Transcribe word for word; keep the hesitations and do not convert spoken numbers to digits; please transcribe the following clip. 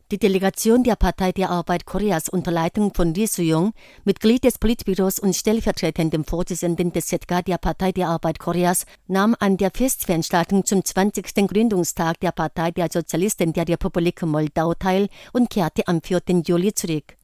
Die Delegation der Partei der Arbeit Koreas unter Leitung von Ri Su-yong, Mitglied des Politbüros und stellvertretendem Vorsitzenden des Z K der Partei der Arbeit Koreas, nahm an der Festveranstaltung zum zwanzigsten Gründungstag der Partei der Sozialisten der Republik Moldau teil und kehrte am vierten Juli zurück.